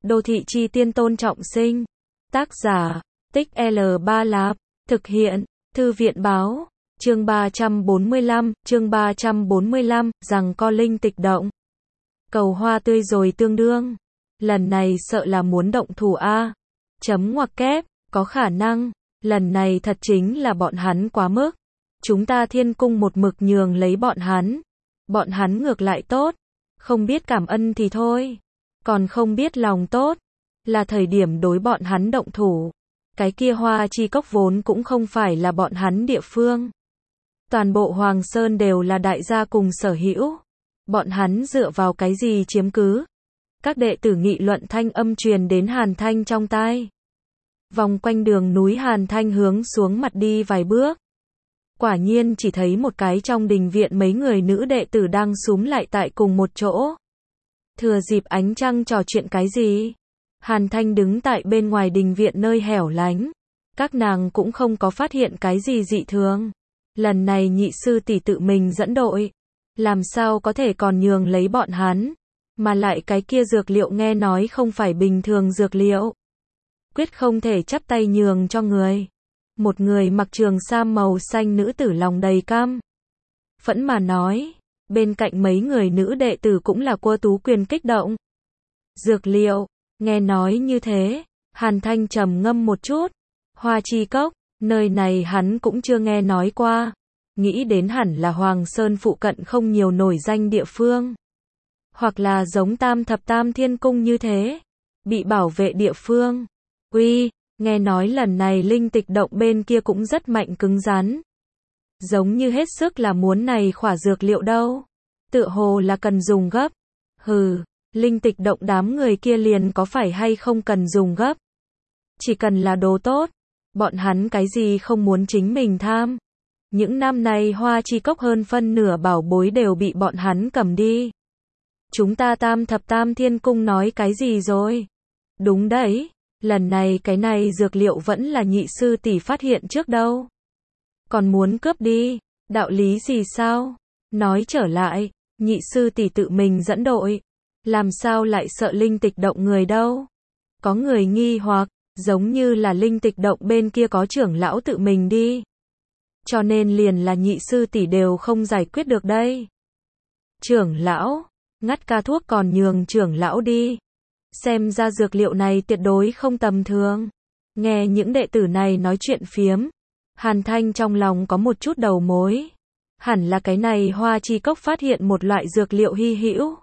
Đô thị chi tiên Tôn Trọng Sinh. Tác giả, Tích L3 Lạp. Thực hiện, Thư viện báo. Chương 345, rằng co linh tịch động. Cầu hoa tươi rồi tương đương. Lần này sợ là muốn động thủ a. Chấm ngoặc kép, có khả năng. Lần này thật chính là bọn hắn quá mức. Chúng ta thiên cung một mực nhường lấy bọn hắn. Bọn hắn ngược lại tốt. Không biết cảm ơn thì thôi. Còn không biết lòng tốt. Là thời điểm đối bọn hắn động thủ. Cái kia Hoa Chi Cốc vốn cũng không phải là bọn hắn địa phương. Toàn bộ Hoàng Sơn đều là đại gia cùng sở hữu. Bọn hắn dựa vào cái gì chiếm cứ? Các đệ tử nghị luận thanh âm truyền đến Hàn Thanh trong tai. Vòng quanh đường núi Hàn Thanh hướng xuống mặt đi vài bước. Quả nhiên chỉ thấy một cái trong đình viện mấy người nữ đệ tử đang xúm lại tại cùng một chỗ. Thừa dịp ánh trăng trò chuyện cái gì? Hàn Thanh đứng tại bên ngoài đình viện nơi hẻo lánh. Các nàng cũng không có phát hiện cái gì dị thường. Lần này nhị sư tỷ tự mình dẫn đội. Làm sao có thể còn nhường lấy bọn hắn. Mà lại cái kia dược liệu nghe nói không phải bình thường dược liệu. Quyết không thể chắp tay nhường cho người. Một người mặc trường sam màu xanh nữ tử lòng đầy cam phẫn mà nói. Bên cạnh mấy người nữ đệ tử cũng là Quơ Tú Quyền kích động. Dược liệu, nghe nói như thế, Hàn Thanh trầm ngâm một chút. Hoa Chi Cốc, nơi này hắn cũng chưa nghe nói qua. Nghĩ đến hẳn là Hoàng Sơn phụ cận không nhiều nổi danh địa phương. Hoặc là giống Tam Thập Tam Thiên Cung như thế. Bị bảo vệ địa phương. Uy, nghe nói lần này linh tịch động bên kia cũng rất mạnh cứng rắn. Giống như hết sức là muốn này khỏa dược liệu đâu. Tựa hồ là cần dùng gấp. Hừ, linh tịch động đám người kia liền có phải hay không cần dùng gấp. Chỉ cần là đồ tốt. Bọn hắn cái gì không muốn chính mình tham. Những năm nay Hoa Chi Cốc hơn phân nửa bảo bối đều bị bọn hắn cầm đi. Chúng ta Tam Thập Tam Thiên Cung nói cái gì rồi? Đúng đấy, lần này cái này dược liệu vẫn là nhị sư tỷ phát hiện trước đâu. Còn muốn cướp đi, đạo lý gì sao? Nói trở lại, nhị sư tỷ tự mình dẫn đội. Làm sao lại sợ linh tịch động người đâu? Có người nghi hoặc, giống như là linh tịch động bên kia có trưởng lão tự mình đi. Cho nên liền là nhị sư tỷ đều không giải quyết được đây. Trưởng lão, ngắt ca thuốc còn nhường trưởng lão đi. Xem ra dược liệu này tuyệt đối không tầm thường. Nghe những đệ tử này nói chuyện phiếm. Hàn Thanh trong lòng có một chút đầu mối. Hẳn là cái này Hoa Chi Cốc phát hiện một loại dược liệu hy hữu.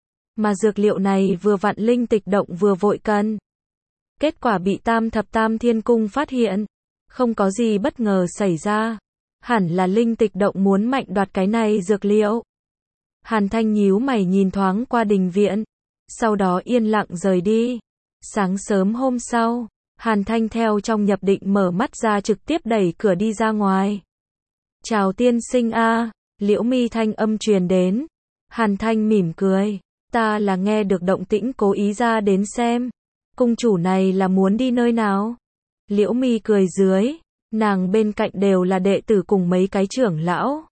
Mà dược liệu này vừa vặn linh tịch động vừa vội cần. Kết quả bị Tam Thập Tam Thiên Cung phát hiện. Không có gì bất ngờ xảy ra. Hẳn là linh tịch động muốn mạnh đoạt cái này dược liệu. Hàn Thanh nhíu mày nhìn thoáng qua đình viện. Sau đó yên lặng rời đi. Sáng sớm hôm sau, Hàn Thanh theo trong nhập định mở mắt ra trực tiếp đẩy cửa đi ra ngoài. Chào tiên sinh a, Liễu Mi thanh âm truyền đến. Hàn Thanh mỉm cười. Ta là nghe được động tĩnh cố ý ra đến xem. Cung chủ này là muốn đi nơi nào? Liễu Mi cười dưới. Nàng bên cạnh đều là đệ tử cùng mấy cái trưởng lão.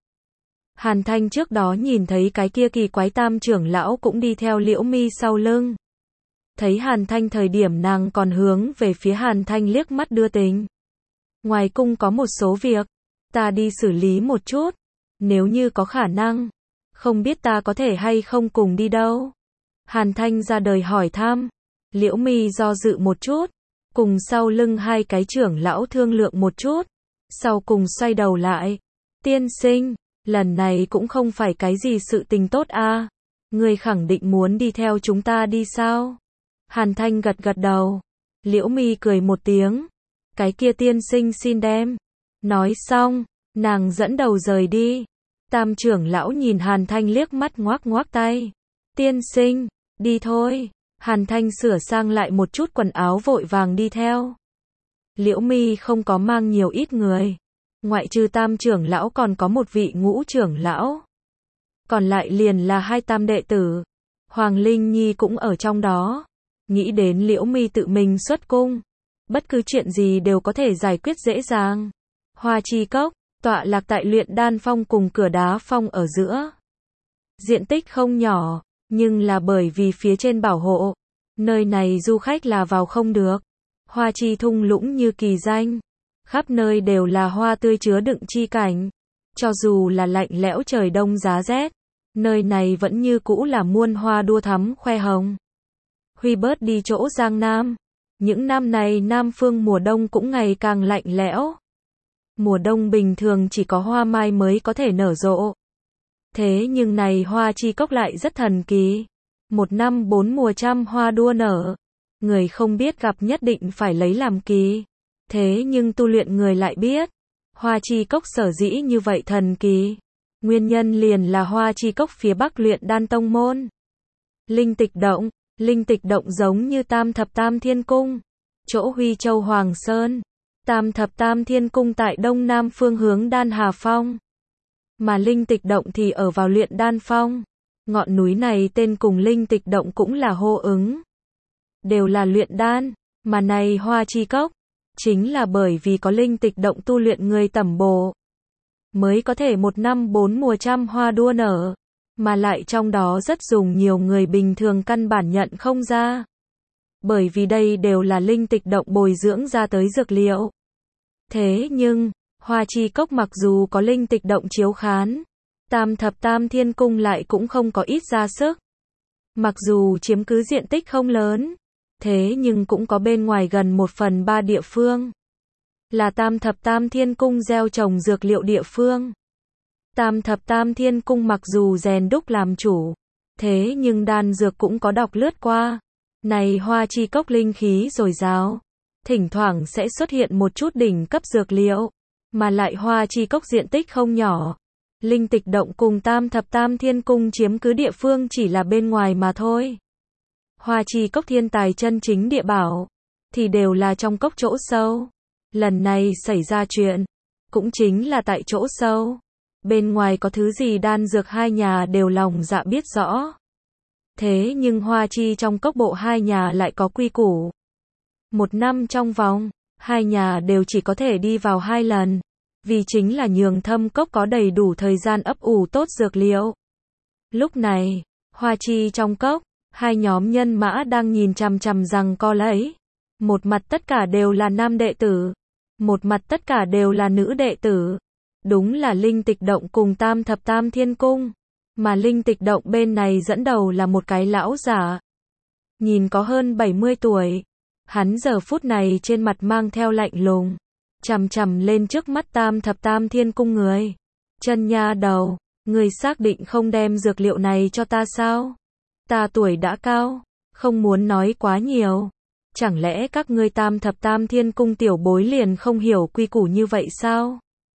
Hàn Thanh trước đó nhìn thấy cái kia kỳ quái tam trưởng lão cũng đi theo Liễu Mi sau lưng. Thấy Hàn Thanh thời điểm nàng còn hướng về phía Hàn Thanh liếc mắt đưa tình. Ngoài cung có một số việc, ta đi xử lý một chút. Nếu như có khả năng, không biết ta có thể hay không cùng đi đâu. Hàn Thanh ra đời hỏi thăm. Liễu Mi do dự một chút, cùng sau lưng hai cái trưởng lão thương lượng một chút. Sau cùng xoay đầu lại. Tiên sinh, lần này cũng không phải cái gì sự tình tốt a. Ngươi khẳng định muốn đi theo chúng ta đi sao? Hàn Thanh gật gật đầu. Liễu Mi cười một tiếng. Cái kia tiên sinh xin đem. Nói xong, nàng dẫn đầu rời đi. Tam trưởng lão nhìn Hàn Thanh liếc mắt ngoác ngoác tay. Tiên sinh, đi thôi. Hàn Thanh sửa sang lại một chút quần áo vội vàng đi theo. Liễu Mi không có mang nhiều ít người. Ngoại trừ tam trưởng lão còn có một vị ngũ trưởng lão. Còn lại liền là hai tam đệ tử. Hoàng Linh Nhi cũng ở trong đó. Nghĩ đến Liễu Mi tự mình xuất cung. Bất cứ chuyện gì đều có thể giải quyết dễ dàng. Hoa Chi Cốc, tọa lạc tại Luyện Đan Phong cùng Cửa Đá Phong ở giữa. Diện tích không nhỏ, nhưng là bởi vì phía trên bảo hộ, Nơi này du khách là vào không được. Hoa chi thung lũng như kỳ danh. Khắp nơi đều là hoa tươi chứa đựng chi cảnh. Cho dù là lạnh lẽo trời đông giá rét, nơi này vẫn như cũ là muôn hoa đua thắm khoe hồng. Huy bớt đi chỗ Giang Nam. Những năm này Nam Phương mùa đông cũng ngày càng lạnh lẽo. Mùa đông bình thường chỉ có hoa mai mới có thể nở rộ. Thế nhưng này hoa chi cốc lại rất thần kỳ. Một năm 4 mùa trăm hoa đua nở. Người không biết gặp nhất định phải lấy làm kỳ. Thế nhưng tu luyện người lại biết. Hoa chi cốc sở dĩ như vậy thần kỳ. Nguyên nhân liền là hoa chi cốc phía bắc luyện đan tông môn. Linh tịch động. Linh tịch động giống như Tam Thập Tam Thiên Cung. Chỗ Huy Châu Hoàng Sơn. Tam Thập Tam Thiên Cung tại đông nam phương hướng Đan Hà Phong. Mà linh tịch động thì ở vào luyện đan phong. Ngọn núi này tên cùng linh tịch động cũng là hô ứng. Đều là luyện đan. Mà này hoa chi cốc. Chính là bởi vì có linh tịch động tu luyện người tẩm bổ. Mới có thể một năm 4 mùa trăm hoa đua nở. Mà lại trong đó rất dùng nhiều người bình thường căn bản nhận không ra. Bởi vì đây đều là linh tịch động bồi dưỡng ra tới dược liệu. Thế nhưng, hoa chi cốc mặc dù có linh tịch động chiếu khán, Tam Thập Tam Thiên Cung lại cũng không có ít ra sức. Mặc dù chiếm cứ diện tích không lớn, thế nhưng cũng có bên ngoài gần 1/3 địa phương. Là Tam Thập Tam Thiên Cung gieo trồng dược liệu địa phương. Tam Thập Tam Thiên Cung mặc dù rèn đúc làm chủ, thế nhưng đan dược cũng có đọc lướt qua. Này hoa chi cốc linh khí dồi dào, thỉnh thoảng sẽ xuất hiện một chút đỉnh cấp dược liệu, mà lại hoa chi cốc diện tích không nhỏ. Linh tịch động cùng Tam Thập Tam Thiên Cung chiếm cứ địa phương chỉ là bên ngoài mà thôi. Hoa chi cốc thiên tài chân chính địa bảo, thì đều là trong cốc chỗ sâu. Lần này xảy ra chuyện, cũng chính là tại chỗ sâu. Bên ngoài có thứ gì đan dược hai nhà đều lòng dạ biết rõ. Thế nhưng hoa chi trong cốc bộ hai nhà lại có quy củ. Một năm trong vòng, hai nhà đều chỉ có thể đi vào 2 lần. Vì chính là nhường thâm cốc có đầy đủ thời gian ấp ủ tốt dược liệu. Lúc này, hoa chi trong cốc, hai nhóm nhân mã đang nhìn chằm chằm rằng co lấy. Một mặt tất cả đều là nam đệ tử. Một mặt tất cả đều là nữ đệ tử. Đúng là linh tịch động cùng Tam Thập Tam Thiên Cung. Mà linh tịch động bên này dẫn đầu là một cái lão giả. Nhìn có hơn 70 tuổi. Hắn giờ phút này trên mặt mang theo lạnh lùng. Chằm chằm lên trước mắt Tam Thập Tam Thiên Cung người. Chân nha đầu, người xác định không đem dược liệu này cho ta sao? Ta tuổi đã cao, không muốn nói quá nhiều. Chẳng lẽ các ngươi Tam Thập Tam Thiên Cung tiểu bối liền không hiểu quy củ như vậy sao?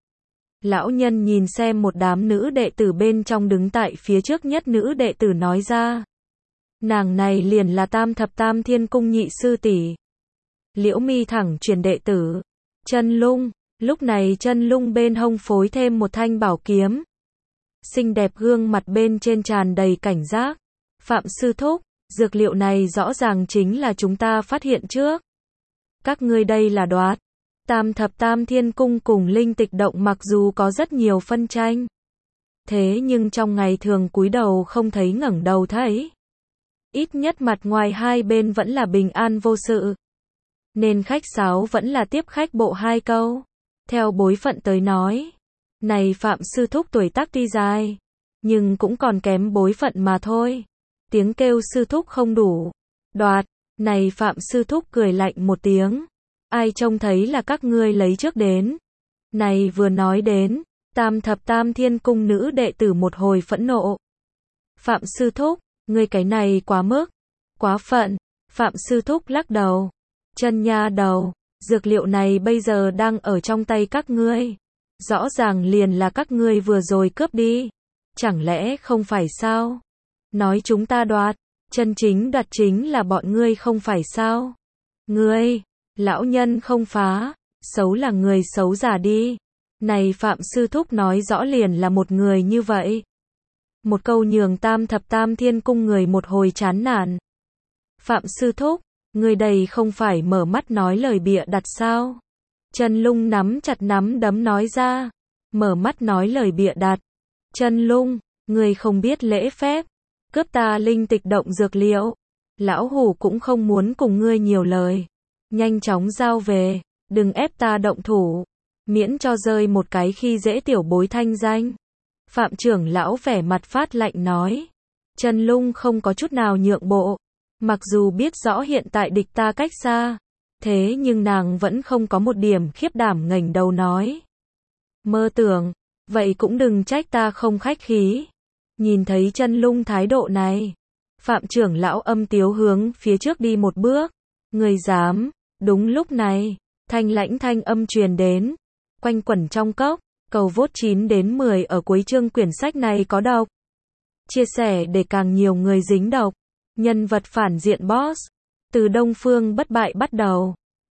Lão nhân nhìn xem một đám nữ đệ tử bên trong đứng tại phía trước nhất nữ đệ tử nói ra. Nàng này liền là Tam Thập Tam Thiên Cung nhị sư tỷ. Liễu Mi thẳng truyền đệ tử. Chân Lung, lúc này Chân Lung bên hông phối thêm một thanh bảo kiếm. Xinh đẹp gương mặt bên trên tràn đầy cảnh giác. Phạm sư thúc, dược liệu này rõ ràng chính là chúng ta phát hiện trước. Các ngươi đây là đoạt. Tam Thập Tam Thiên Cung cùng linh tịch động mặc dù có rất nhiều phân tranh. Thế nhưng trong ngày thường cúi đầu không thấy ngẩng đầu thấy. Ít nhất mặt ngoài hai bên vẫn là bình an vô sự. Nên khách sáo vẫn là tiếp khách bộ 2 câu. Theo bối phận tới nói. Này Phạm sư thúc tuổi tác tuy dài. Nhưng cũng còn kém bối phận mà thôi. Tiếng kêu sư thúc không đủ. Đoạt. Này Phạm sư thúc cười lạnh một tiếng. Ai trông thấy là các ngươi lấy trước đến. Này vừa nói đến. Tam Thập Tam Thiên Cung nữ đệ tử một hồi phẫn nộ. Phạm sư thúc, ngươi cái này quá mức. Quá phận. Phạm sư thúc lắc đầu. Chân nha đầu, dược liệu này bây giờ đang ở trong tay các ngươi. Rõ ràng liền là các ngươi vừa rồi cướp đi. Chẳng lẽ không phải sao? Nói chúng ta đoạt, chân chính đoạt chính là bọn ngươi không phải sao? Ngươi, lão nhân không phá, xấu là người xấu giả đi. Này Phạm sư thúc nói rõ liền là một người như vậy. Một câu nhường Tam Thập Tam Thiên Cung người một hồi chán nản. Phạm sư thúc, người đây không phải mở mắt nói lời bịa đặt sao? Chân Lung nắm chặt nắm đấm nói ra. Mở mắt nói lời bịa đặt. Chân Lung, người không biết lễ phép. Cướp ta linh tịch động dược liệu. Lão hủ cũng không muốn cùng ngươi nhiều lời. Nhanh chóng giao về, đừng ép ta động thủ, miễn cho rơi một cái khi dễ tiểu bối thanh danh. Phạm trưởng lão vẻ mặt phát lạnh nói. Trần Lung không có chút nào nhượng bộ. Mặc dù biết rõ hiện tại địch ta cách xa, thế nhưng nàng vẫn không có một điểm khiếp đảm ngẩng đầu nói. Mơ tưởng, vậy cũng đừng trách ta không khách khí. Nhìn thấy Trần Lung thái độ này, Phạm trưởng lão âm tiếu hướng phía trước đi một bước. Người dám, đúng lúc này, thanh lãnh thanh âm truyền đến, quanh quẩn trong cốc, cầu vote 9 đến 10 ở cuối chương quyển sách này có độc. Chia sẻ để càng nhiều người dính độc. Nhân vật phản diện boss, từ Đông Phương bất bại bắt đầu.